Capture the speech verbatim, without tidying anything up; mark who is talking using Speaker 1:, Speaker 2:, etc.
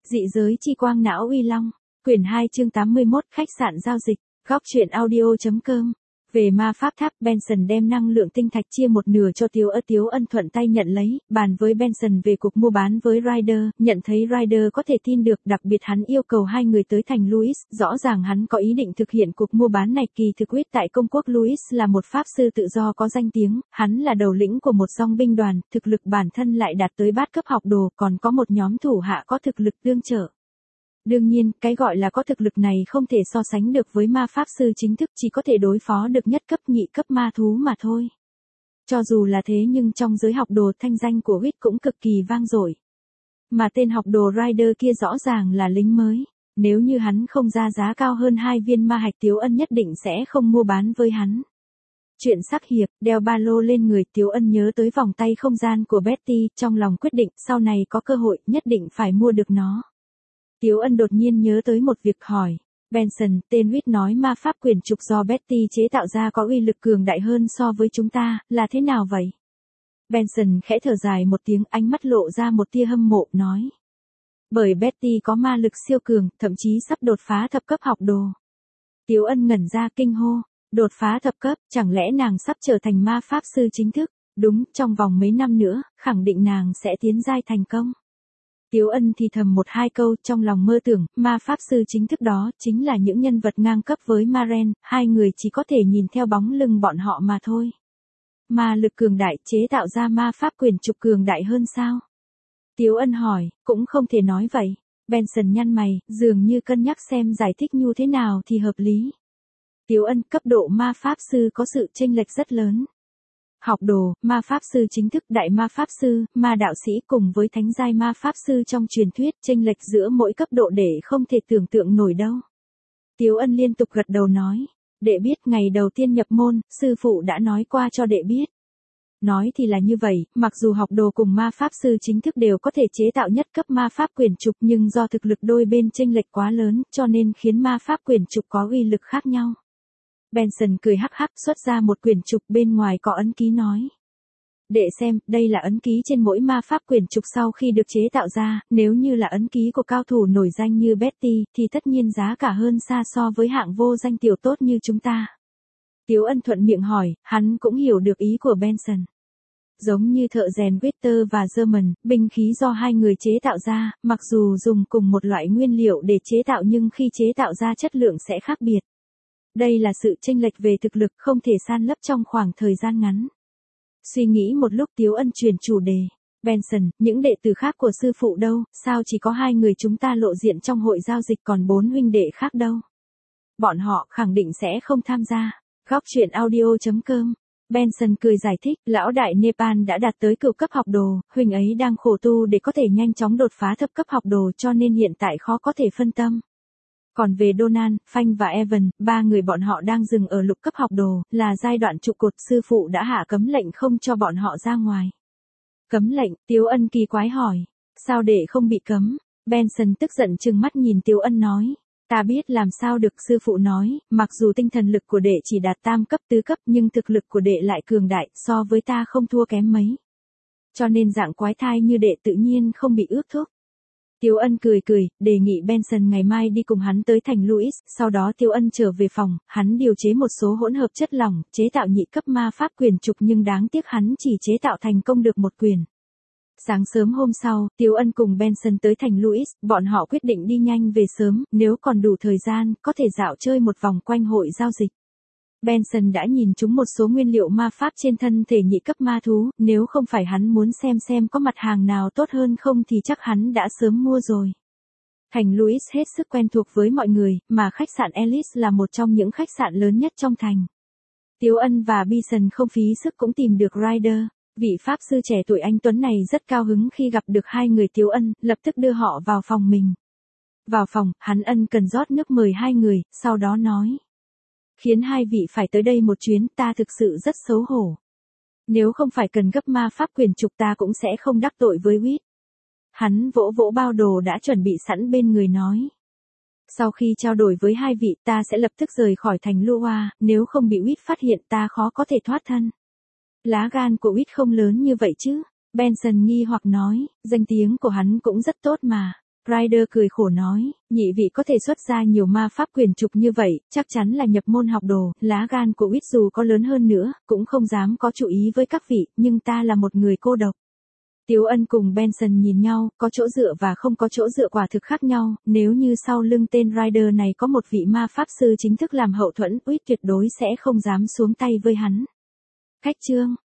Speaker 1: Dị giới chi quang não uy long. Quyển hai chương tám mươi mốt, khách sạn giao dịch. Góc truyện audio.com. Về ma pháp tháp, Benson đem năng lượng tinh thạch chia một nửa cho Tiếu Ân. Tiếu Ân thuận tay nhận lấy, bàn với Benson về cuộc mua bán với Ryder, nhận thấy Ryder có thể tin được, đặc biệt hắn yêu cầu hai người tới thành Louis, rõ ràng hắn có ý định thực hiện cuộc mua bán này. Kỳ thực Reed tại công quốc Louis là một pháp sư tự do có danh tiếng, hắn là đầu lĩnh của một dòng binh đoàn, thực lực bản thân lại đạt tới bát cấp học đồ, còn có một nhóm thủ hạ có thực lực tương trợ. Đương nhiên, cái gọi là có thực lực này không thể so sánh được với ma pháp sư chính thức, chỉ có thể đối phó được nhất cấp nhị cấp ma thú mà thôi. Cho dù là thế nhưng trong giới học đồ, thanh danh của Reed cũng cực kỳ vang dội. Mà tên học đồ Ryder kia rõ ràng là lính mới. Nếu như hắn không ra giá cao hơn hai viên ma hạch, Tiếu Ân nhất định sẽ không mua bán với hắn. Chuyện sắc hiệp, đeo ba lô lên người. Tiếu Ân nhớ tới vòng tay không gian của Betty, trong lòng quyết định sau này có cơ hội nhất định phải mua được nó. Tiếu Ân đột nhiên nhớ tới một việc, hỏi Benson, tên Reed nói ma pháp quyển trục do Betty chế tạo ra có uy lực cường đại hơn so với chúng ta, là thế nào vậy? Benson khẽ thở dài một tiếng, ánh mắt lộ ra một tia hâm mộ, nói. Bởi Betty có ma lực siêu cường, thậm chí sắp đột phá thập cấp học đồ. Tiếu Ân ngẩn ra kinh hô, đột phá thập cấp, chẳng lẽ nàng sắp trở thành ma pháp sư chính thức? Đúng, trong vòng mấy năm nữa, khẳng định nàng sẽ tiến giai thành công. Tiếu Ân thì thầm một hai câu, trong lòng mơ tưởng, ma pháp sư chính thức đó, chính là những nhân vật ngang cấp với Maren, hai người chỉ có thể nhìn theo bóng lưng bọn họ mà thôi. Ma lực cường đại chế tạo ra ma pháp quyển trục cường đại hơn sao? Tiếu Ân hỏi, cũng không thể nói vậy. Benson nhăn mày, dường như cân nhắc xem giải thích như thế nào thì hợp lý. Tiếu Ân, cấp độ ma pháp sư có sự chênh lệch rất lớn. Học đồ, ma pháp sư chính thức, đại ma pháp sư, ma đạo sĩ cùng với thánh giai ma pháp sư trong truyền thuyết, chênh lệch giữa mỗi cấp độ để không thể tưởng tượng nổi đâu. Tiếu Ân liên tục gật đầu nói, đệ biết, ngày đầu tiên nhập môn, sư phụ đã nói qua cho đệ biết. Nói thì là như vậy, mặc dù học đồ cùng ma pháp sư chính thức đều có thể chế tạo nhất cấp ma pháp quyển trục, nhưng do thực lực đôi bên chênh lệch quá lớn, cho nên khiến ma pháp quyển trục có uy lực khác nhau. Benson cười hắc hắc, xuất ra một quyển trục, bên ngoài có ấn ký, nói. Đệ xem, đây là ấn ký trên mỗi ma pháp quyển trục sau khi được chế tạo ra, nếu như là ấn ký của cao thủ nổi danh như Betty, thì tất nhiên giá cả hơn xa so với hạng vô danh tiểu tốt như chúng ta. Tiếu Ân thuận miệng hỏi, hắn cũng hiểu được ý của Benson. Giống như thợ rèn Richter và German, binh khí do hai người chế tạo ra, mặc dù dùng cùng một loại nguyên liệu để chế tạo nhưng khi chế tạo ra chất lượng sẽ khác biệt. Đây là sự chênh lệch về thực lực không thể san lấp trong khoảng thời gian ngắn. Suy nghĩ một lúc, Tiếu Ân chuyển chủ đề. Benson, những đệ tử khác của sư phụ đâu, sao chỉ có hai người chúng ta lộ diện trong hội giao dịch, còn bốn huynh đệ khác đâu? Bọn họ khẳng định sẽ không tham gia. Góc truyện audio.com. Benson cười giải thích, lão đại Nepal đã đạt tới cửu cấp học đồ, huynh ấy đang khổ tu để có thể nhanh chóng đột phá thập cấp học đồ, cho nên hiện tại khó có thể phân tâm. Còn về Donald, Phanh và Evan, ba người bọn họ đang dừng ở lục cấp học đồ, là giai đoạn trụ cột, sư phụ đã hạ cấm lệnh không cho bọn họ ra ngoài. Cấm lệnh? Tiếu Ân kỳ quái hỏi. Sao để không bị cấm? Benson tức giận trừng mắt nhìn Tiếu Ân nói. Ta biết làm sao được, sư phụ nói, mặc dù tinh thần lực của đệ chỉ đạt tam cấp tứ cấp nhưng thực lực của đệ lại cường đại, so với ta không thua kém mấy. Cho nên dạng quái thai như đệ tự nhiên không bị ước thúc. Tiếu Ân cười cười, đề nghị Benson ngày mai đi cùng hắn tới thành Louis, sau đó Tiếu Ân trở về phòng, hắn điều chế một số hỗn hợp chất lỏng, chế tạo nhị cấp ma pháp quyển trục, nhưng đáng tiếc hắn chỉ chế tạo thành công được một quyển. Sáng sớm hôm sau, Tiếu Ân cùng Benson tới thành Louis, bọn họ quyết định đi nhanh về sớm, nếu còn đủ thời gian, có thể dạo chơi một vòng quanh hội giao dịch. Benson đã nhìn trúng một số nguyên liệu ma pháp trên thân thể nhị cấp ma thú, nếu không phải hắn muốn xem xem có mặt hàng nào tốt hơn không thì chắc hắn đã sớm mua rồi. Thành Louis hết sức quen thuộc với mọi người, mà khách sạn Alice là một trong những khách sạn lớn nhất trong thành. Tiếu Ân và Bison không phí sức cũng tìm được Ryder. Vị pháp sư trẻ tuổi anh tuấn này rất cao hứng khi gặp được hai người Tiếu Ân, lập tức đưa họ vào phòng mình. Vào phòng, hắn ân cần rót nước mời hai người, sau đó nói. Khiến hai vị phải tới đây một chuyến, ta thực sự rất xấu hổ. Nếu không phải cần gấp ma pháp quyển trục ta cũng sẽ không đắc tội với Reed. Hắn vỗ vỗ bao đồ đã chuẩn bị sẵn bên người nói. Sau khi trao đổi với hai vị ta sẽ lập tức rời khỏi thành Lua, nếu không bị Reed phát hiện ta khó có thể thoát thân. Lá gan của Reed không lớn như vậy chứ? Benson nghi hoặc nói, danh tiếng của hắn cũng rất tốt mà. Ryder cười khổ nói, nhị vị có thể xuất ra nhiều ma pháp quyền trục như vậy, chắc chắn là nhập môn học đồ, lá gan của Wit dù có lớn hơn nữa, cũng không dám có chủ ý với các vị, nhưng ta là một người cô độc. Tiếu Ân cùng Benson nhìn nhau, có chỗ dựa và không có chỗ dựa quả thực khác nhau, nếu như sau lưng tên Ryder này có một vị ma pháp sư chính thức làm hậu thuẫn, Wit tuyệt đối sẽ không dám xuống tay với hắn. Khách trương